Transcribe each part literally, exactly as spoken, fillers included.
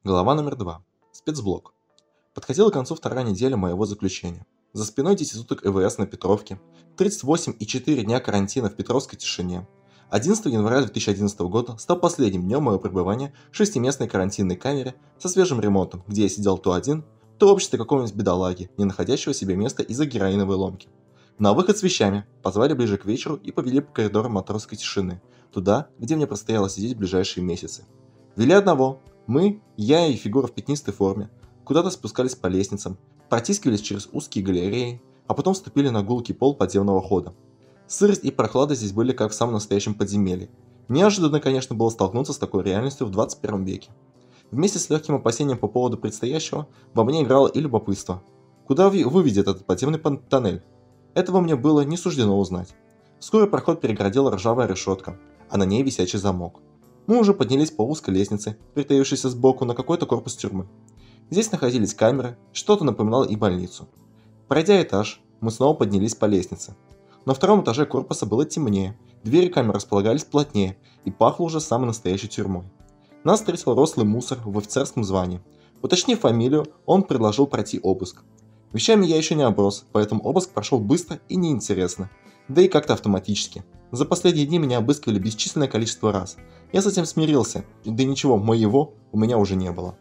Глава номер два. Спецблок. Подходила к концу вторая неделя моего заключения. За спиной десять суток ЭВС на Петровке, тридцать восемь и четыре дня карантина в Петровской тишине. одиннадцатого января две тысячи одиннадцатого года стал последним днем моего пребывания в шестиместной карантинной камере со свежим ремонтом, где я сидел то один, то в обществе какого-нибудь бедолаги, не находящего себе места из-за героиновой ломки. На выход с вещами позвали ближе к вечеру и повели по коридорам матросской тишины, туда, где мне предстояло сидеть в ближайшие месяцы. Вели одного. Мы, я и фигура в пятнистой форме, куда-то спускались по лестницам, протискивались через узкие галереи, а потом вступили на гулкий пол подземного хода. Сырость и прохлада здесь были как в самом настоящем подземелье. Неожиданно, конечно, было столкнуться с такой реальностью в двадцать первом веке. Вместе с легким опасением по поводу предстоящего, во мне играло и любопытство. Куда выведет этот подземный тоннель? Этого мне было не суждено узнать. Вскоре проход перегородила ржавая решетка, а на ней висячий замок. Мы уже поднялись по узкой лестнице, притаившейся сбоку на какой-то корпус тюрьмы. Здесь находились камеры, что-то напоминало и больницу. Пройдя этаж, мы снова поднялись по лестнице. На втором этаже корпуса было темнее, двери камер располагались плотнее и пахло уже самой настоящей тюрьмой. Нас встретил рослый мусор в офицерском звании. Уточнив фамилию, он предложил пройти обыск. Вещами я еще не оброс, поэтому обыск прошел быстро и неинтересно, да и как-то автоматически. За последние дни меня обыскивали бесчисленное количество раз. Я с этим смирился, да ничего моего у меня уже не было.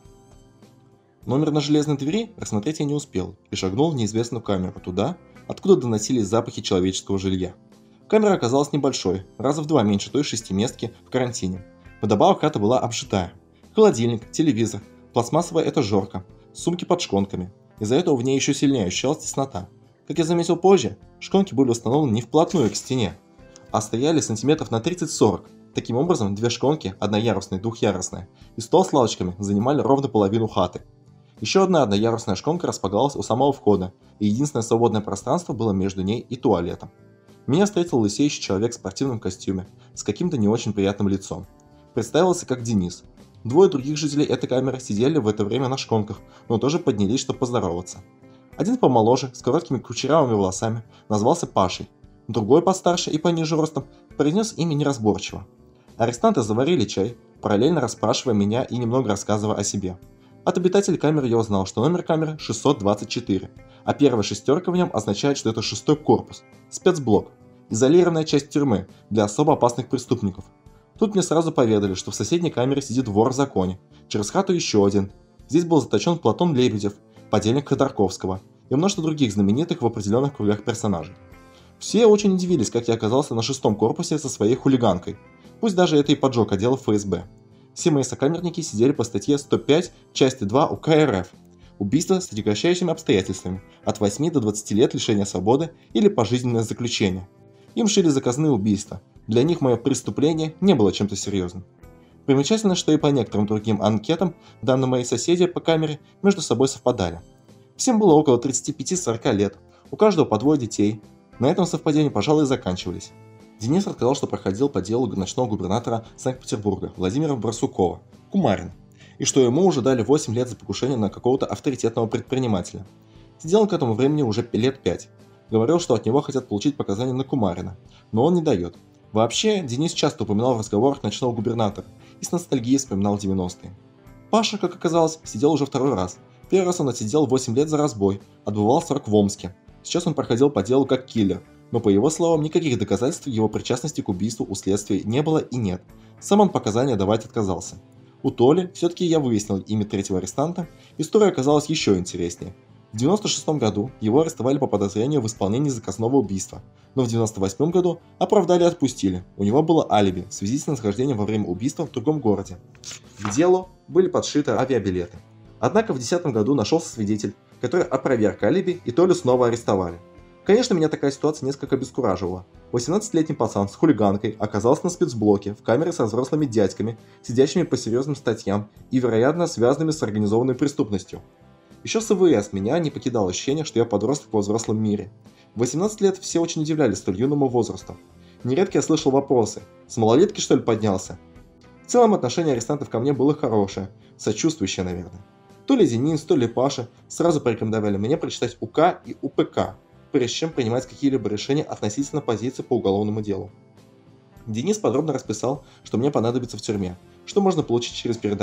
Номер на железной двери рассмотреть я не успел и шагнул в неизвестную камеру туда, откуда доносились запахи человеческого жилья. Камера оказалась небольшой, раза в два меньше той шестиместки в карантине. Вдобавок хата была обжитая. Холодильник, телевизор, пластмассовая этажерка, сумки под шконками. Из-за этого в ней еще сильнее ощущалась теснота. Как я заметил позже, шконки были установлены не вплотную к стене, а стояли сантиметров на тридцать-сорок. Таким образом, две шконки, одноярусная и двухъярусная, и стол с лавочками занимали ровно половину хаты. Еще одна одноярусная шконка располагалась у самого входа, и единственное свободное пространство было между ней и туалетом. Меня встретил лысеющий человек в спортивном костюме, с каким-то не очень приятным лицом. Представился как Денис. Двое других жителей этой камеры сидели в это время на шконках, но тоже поднялись, чтобы поздороваться. Один помоложе, с короткими кучерявыми волосами, назвался Пашей. Другой постарше и пониже ростом произнес имя неразборчиво. Арестанты заварили чай, параллельно расспрашивая меня и немного рассказывая о себе. От обитателей камеры я узнал, что номер камеры шестьсот двадцать четыре, а первая шестерка в нем означает, что это шестой корпус, спецблок, изолированная часть тюрьмы для особо опасных преступников. Тут мне сразу поведали, что в соседней камере сидит вор в законе, через хату еще один. Здесь был заточен Платон Лебедев, подельник Ходорковского, и множество других знаменитых в определенных кругах персонажей. Все очень удивились, как я оказался на шестом корпусе со своей хулиганкой, пусть даже это и поджог отдела эф эс бэ. Все мои сокамерники сидели по статье сто пять, части два УК эр эф. Убийство с отягощающими обстоятельствами, от восьми до двадцати лет лишения свободы или пожизненное заключение. Им шили заказные убийства, для них мое преступление не было чем-то серьезным. Примечательно, что и по некоторым другим анкетам данные мои соседи по камере между собой совпадали. Всем было около тридцати пяти-сорока лет, у каждого по двое детей. На этом совпадения, пожалуй, и заканчивались. Денис рассказал, что проходил по делу ночного губернатора Санкт-Петербурга Владимира Барсукова, Кумарина, и что ему уже дали восемь лет за покушение на какого-то авторитетного предпринимателя. Сидел он к этому времени уже лет пять. Говорил, что от него хотят получить показания на Кумарина, но он не дает. Вообще, Денис часто упоминал в разговорах ночного губернатора и с ностальгией вспоминал девяностые. Паша, как оказалось, сидел уже второй раз. Первый раз он отсидел восемь лет за разбой, отбывал срок в Омске. Сейчас он проходил по делу как киллер, но по его словам никаких доказательств его причастности к убийству у следствия не было и нет. Сам он показания давать отказался. У Толи все-таки я выяснил имя третьего арестанта, история оказалась еще интереснее. В девяносто шестом году его арестовали по подозрению в исполнении заказного убийства, но в девяносто восьмом году оправдали и отпустили. У него было алиби в связи с нахождением во время убийства в другом городе. К делу были подшиты авиабилеты. Однако в две тысячи десятом году нашелся свидетель, который опроверг алиби, и Толю снова арестовали. Конечно, меня такая ситуация несколько обескураживала. восемнадцатилетний пацан с хулиганкой оказался на спецблоке в камере со взрослыми дядьками, сидящими по серьезным статьям и, вероятно, связанными с организованной преступностью. Еще с ИВС меня не покидало ощущение, что я подросток во взрослом мире. В восемнадцать лет все очень удивлялись столь юному возрасту. Нередко я слышал вопросы: «С малолетки, что ли, поднялся?» В целом отношение арестантов ко мне было хорошее, сочувствующее, наверное. То ли Денис, то ли Паша сразу порекомендовали мне прочитать УК и УПК, прежде чем принимать какие-либо решения относительно позиции по уголовному делу. Денис подробно расписал, что мне понадобится в тюрьме, что можно получить через передачу,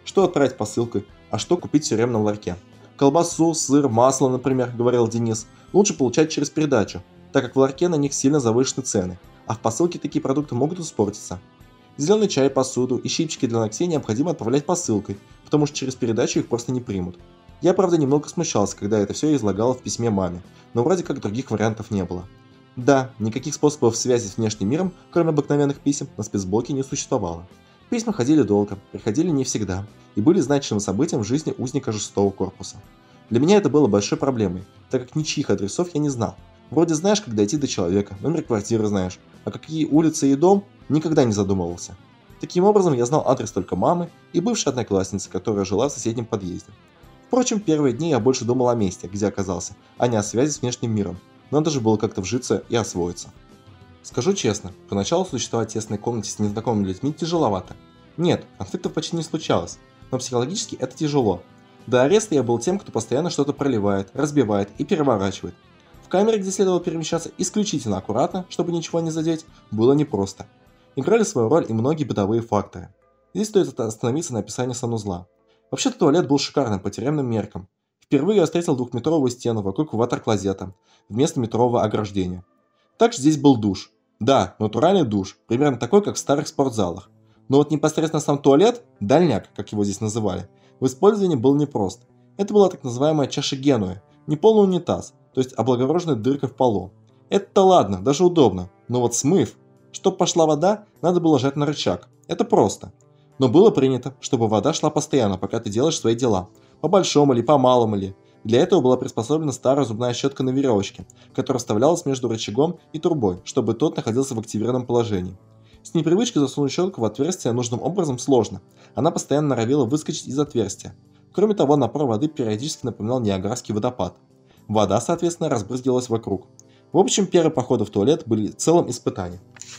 Что отправить посылкой, а что купить в тюремном ларьке. Колбасу, сыр, масло, например, говорил Денис, лучше получать через передачу, так как в ларьке на них сильно завышены цены, а в посылке такие продукты могут испортиться. Зеленый чай, посуду и щипчики для ногтей необходимо отправлять посылкой, потому что через передачу их просто не примут. Я, правда, немного смущался, когда это все излагал в письме маме, но вроде как других вариантов не было. Да, никаких способов связи с внешним миром, кроме обыкновенных писем, на спецблоке не существовало. Письма ходили долго, приходили не всегда, и были значимым событием в жизни узника шестого корпуса. Для меня это было большой проблемой, так как ничьих адресов я не знал. Вроде знаешь, как дойти до человека, номер квартиры знаешь, а какие улицы и дом никогда не задумывался. Таким образом, я знал адрес только мамы и бывшей одноклассницы, которая жила в соседнем подъезде. Впрочем, первые дни я больше думал о месте, где оказался, а не о связи с внешним миром. Надо же было как-то вжиться и освоиться. Скажу честно, поначалу существовать в тесной комнате с незнакомыми людьми тяжеловато. Нет, конфликтов почти не случалось, но психологически это тяжело. До ареста я был тем, кто постоянно что-то проливает, разбивает и переворачивает. В камере, где следовало перемещаться исключительно аккуратно, чтобы ничего не задеть, было непросто. Играли свою роль и многие бытовые факторы. Здесь стоит остановиться на описании санузла. Вообще-то туалет был шикарным по тюремным меркам. Впервые я встретил двухметровую стену вокруг ватер-клозета, вместо метрового ограждения. Также здесь был душ. Да, натуральный душ, примерно такой, как в старых спортзалах. Но вот непосредственно сам туалет, дальняк, как его здесь называли, в использовании был непрост. Это была так называемая чаша Генуя, не полный унитаз, то есть облагороженная дырка в полу. Это-то ладно, даже удобно, но вот смыв, чтобы пошла вода, надо было жать на рычаг. Это просто. Но было принято, чтобы вода шла постоянно, пока ты делаешь свои дела. По большому или по малому ли. Для этого была приспособлена старая зубная щетка на веревочке, которая вставлялась между рычагом и трубой, чтобы тот находился в активированном положении. С непривычки засунуть щетку в отверстие нужным образом сложно. Она постоянно норовила выскочить из отверстия. Кроме того, напор воды периодически напоминал Ниагарский водопад. Вода, соответственно, разбрызгивалась вокруг. В общем, первые походы в туалет были целым испытанием.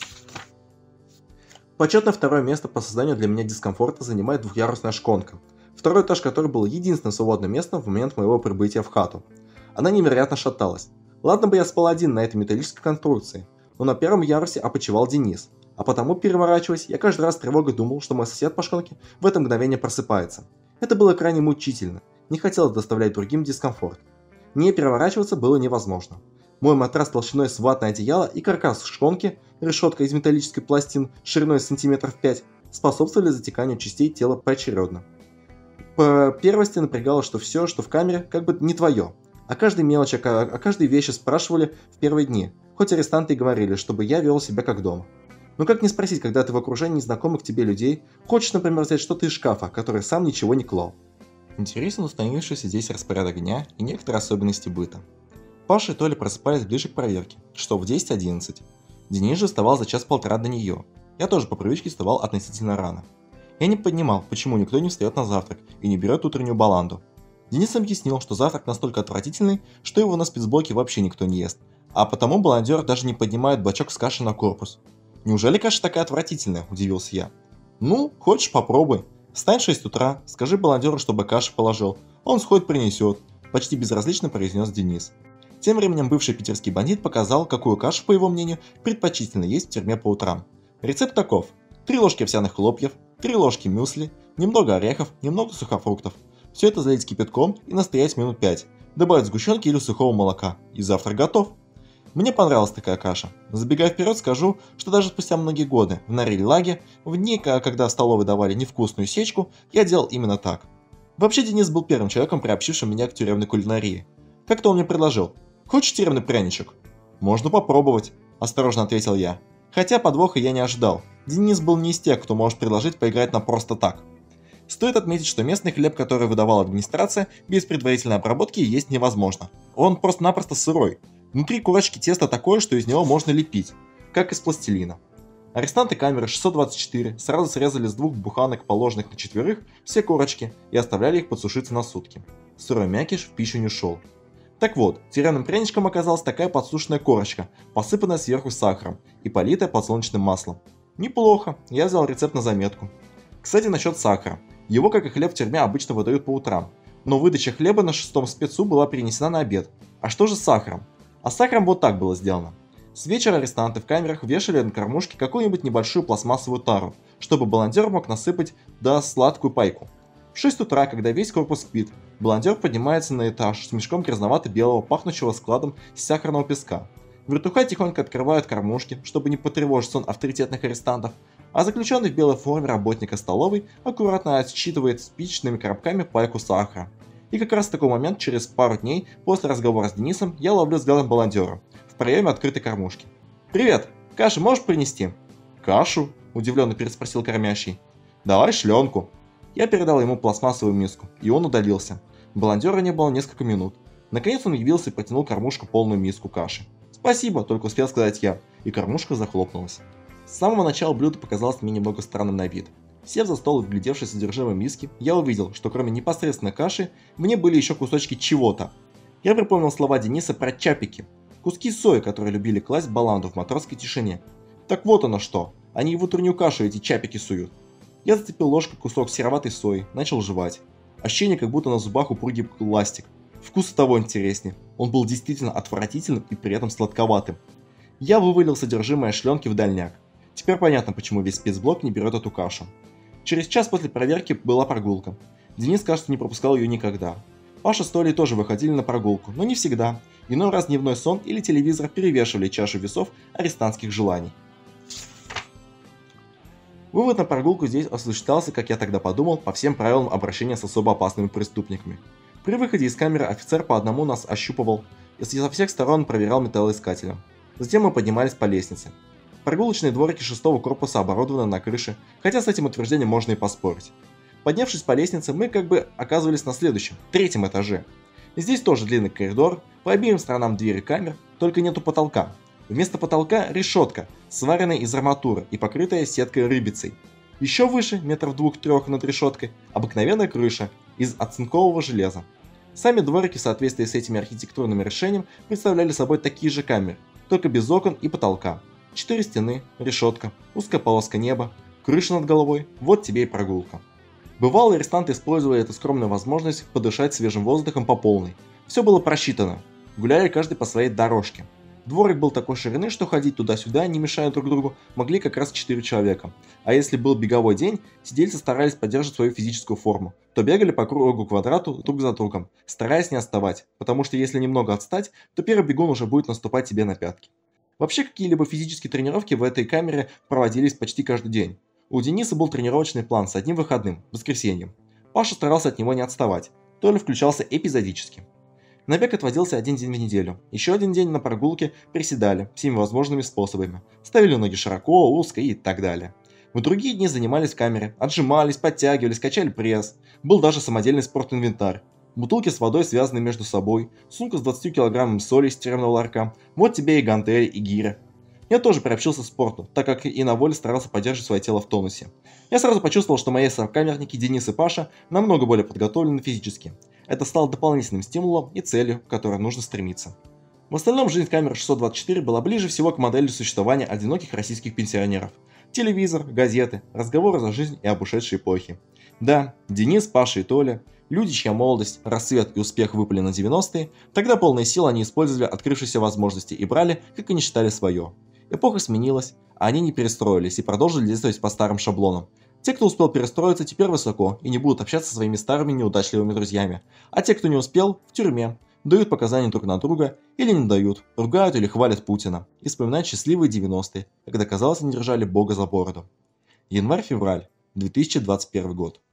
Почетное второе место по созданию для меня дискомфорта занимает двухъярусная шконка, второй этаж которой был единственным свободным местом в момент моего прибытия в хату. Она невероятно шаталась. Ладно бы я спал один на этой металлической конструкции, но на первом ярусе опочивал Денис, а потому, переворачиваясь, я каждый раз с тревогой думал, что мой сосед по шконке в это мгновение просыпается. Это было крайне мучительно, не хотелось доставлять другим дискомфорт. Не переворачиваться было невозможно. Мой матрас толщиной с ватное одеяло и каркас шконки, решетка из металлической пластин шириной сантиметров пять, способствовали затеканию частей тела поочередно. По первости напрягало, что все, что в камере, как бы не твое. О каждой мелочи, о каждой вещи спрашивали в первые дни, хоть арестанты и говорили, чтобы я вел себя как дома. Но как не спросить, когда ты в окружении незнакомых тебе людей, хочешь, например, взять что-то из шкафа, который сам ничего не клал. Интересен установившийся здесь распорядок дня и некоторые особенности быта. Паша и Толя просыпались ближе к проверке, что в десять одиннадцать. Денис же вставал за час-полтора до нее. Я тоже по привычке вставал относительно рано. Я не понимал, почему никто не встает на завтрак и не берет утреннюю баланду. Денис объяснил, что завтрак настолько отвратительный, что его на спецблоке вообще никто не ест, а потому баландер даже не поднимает бачок с кашей на корпус. «Неужели каша такая отвратительная?» – удивился я. «Ну, хочешь, попробуй. Встань в шесть утра, скажи баландеру, чтобы кашу положил. Он сходит принесет», – почти безразлично произнес Денис. Тем временем бывший питерский бандит показал, какую кашу, по его мнению, предпочтительно есть в тюрьме по утрам. Рецепт таков: три ложки овсяных хлопьев, три ложки мюсли, немного орехов, немного сухофруктов. Все это залить кипятком и настоять минут пять, добавить сгущенки или сухого молока, и завтрак готов. Мне понравилась такая каша. Забегая вперед, скажу, что даже спустя многие годы в Норильлаге, в дни, когда в столовой давали невкусную сечку, я делал именно так. Вообще, Денис был первым человеком, приобщившим меня к тюремной кулинарии. Как-то он мне предложил: «Хочешь тюремный пряничек?» «Можно попробовать», – осторожно ответил я. Хотя подвоха я не ожидал. Денис был не из тех, кто может предложить поиграть на просто так. Стоит отметить, что местный хлеб, который выдавала администрация, без предварительной обработки есть невозможно. Он просто-напросто сырой. Внутри корочки теста такое, что из него можно лепить, как из пластилина. Арестанты камеры шестьсот двадцать четыре сразу срезали с двух буханок, положенных на четверых, все корочки и оставляли их подсушиться на сутки. Сырой мякиш в пищу не шел. Так вот, тюремным пряничком оказалась такая подсушенная корочка, посыпанная сверху сахаром и политая подсолнечным маслом. Неплохо, я взял рецепт на заметку. Кстати, насчет сахара. Его, как и хлеб в тюрьме, обычно выдают по утрам. Но выдача хлеба на шестом спецу была перенесена на обед. А что же с сахаром? А с сахаром вот так было сделано. С вечера арестанты в камерах вешали на кормушке какую-нибудь небольшую пластмассовую тару, чтобы баландер мог насыпать да сладкую пайку. В шесть утра, когда весь корпус спит, баландер поднимается на этаж с мешком грязновато-белого, пахнущего складом сахарного песка. Вертухай тихонько открывают кормушки, чтобы не потревожить сон авторитетных арестантов, а заключенный в белой форме работника столовой аккуратно отсчитывает спичечными коробками пайку сахара. И как раз в такой момент, через пару дней, после разговора с Денисом, я ловлю взглядом баландера в проеме открытой кормушки. «Привет! Кашу можешь принести?» «Кашу?» – удивленно переспросил кормящий. «Давай шленку». Я передал ему пластмассовую миску, и он удалился. Баландера не было несколько минут. Наконец он явился и протянул кормушку полную миску каши. «Спасибо», – только успел сказать я, и кормушка захлопнулась. С самого начала блюдо показалось мне немного странным на вид. Сев за стол и вглядевшись в содержимое миски, я увидел, что кроме непосредственно каши, мне были еще кусочки чего-то. Я припомнил слова Дениса про чапики. Куски сои, которые любили класть баланду в матросской тишине. Так вот оно что, они и в утреннюю кашу эти чапики суют. Я зацепил ложкой кусок сероватой сои, начал жевать. Ощущение, как будто на зубах упругий пластик. Вкус того интереснее. Он был действительно отвратительным и при этом сладковатым. Я вывалил содержимое шленки в дальняк. Теперь понятно, почему весь спецблок не берет эту кашу. Через час после проверки была прогулка. Денис, кажется, не пропускал ее никогда. Паша с Толей тоже выходили на прогулку, но не всегда. Иной раз дневной сон или телевизор перевешивали чашу весов арестантских желаний. Вывод на прогулку здесь осуществлялся, как я тогда подумал, по всем правилам обращения с особо опасными преступниками. При выходе из камеры офицер по одному нас ощупывал и со всех сторон проверял металлоискателем. Затем мы поднимались по лестнице. Прогулочные дворики шестого корпуса оборудованы на крыше, хотя с этим утверждением можно и поспорить. Поднявшись по лестнице, мы как бы оказывались на следующем, третьем этаже. Здесь тоже длинный коридор, по обеим сторонам двери камер, только нету потолка. Вместо потолка решетка, сваренная из арматуры и покрытая сеткой рыбицей. Еще выше, метров двух-трех над решеткой, обыкновенная крыша из оцинкового железа. Сами дворики в соответствии с этими архитектурными решениями представляли собой такие же камеры, только без окон и потолка. Четыре стены, решетка, узкая полоска неба, крыша над головой, вот тебе и прогулка. Бывалые арестанты использовали эту скромную возможность подышать свежим воздухом по полной. Все было просчитано, гуляли каждый по своей дорожке. Дворик был такой ширины, что ходить туда-сюда, не мешая друг другу, могли как раз четыре человека. А если был беговой день, сидельцы старались поддерживать свою физическую форму, то бегали по кругу квадрату друг за другом, стараясь не отставать, потому что если немного отстать, то первый бегун уже будет наступать тебе на пятки. Вообще какие-либо физические тренировки в этой камере проводились почти каждый день. У Дениса был тренировочный план с одним выходным, воскресеньем. Паша старался от него не отставать, Толя включался эпизодически. На бег отводился один день в неделю, еще один день на прогулке приседали всеми возможными способами, ставили ноги широко, узко и так далее. В другие дни занимались в камере, отжимались, подтягивались, качали пресс, был даже самодельный спортинвентарь. Бутылки с водой связаны между собой, сумка с двадцатью килограммами соли из тюремного ларька, вот тебе и гантели, и гиря. Я тоже приобщился к спорту, так как и на воле старался поддерживать свое тело в тонусе. Я сразу почувствовал, что мои сокамерники Денис и Паша намного более подготовлены физически. Это стало дополнительным стимулом и целью, к которой нужно стремиться. В остальном жизнь камеры шестьсот двадцать четыре была ближе всего к модели существования одиноких российских пенсионеров. Телевизор, газеты, разговоры за жизнь и об ушедшей эпохе. Да, Денис, Паша и Толя, люди, чья молодость, рассвет и успех выпали на девяностые, тогда полные сил они использовали открывшиеся возможности и брали, как они считали, свое. Эпоха сменилась, а они не перестроились и продолжили действовать по старым шаблонам. Те, кто успел перестроиться, теперь высоко и не будут общаться со своими старыми неудачливыми друзьями. А те, кто не успел, в тюрьме, дают показания друг на друга или не дают, ругают или хвалят Путина и вспоминают счастливые девяностые, когда, казалось, они держали Бога за бороду. Январь-февраль, две тысячи двадцать первый год.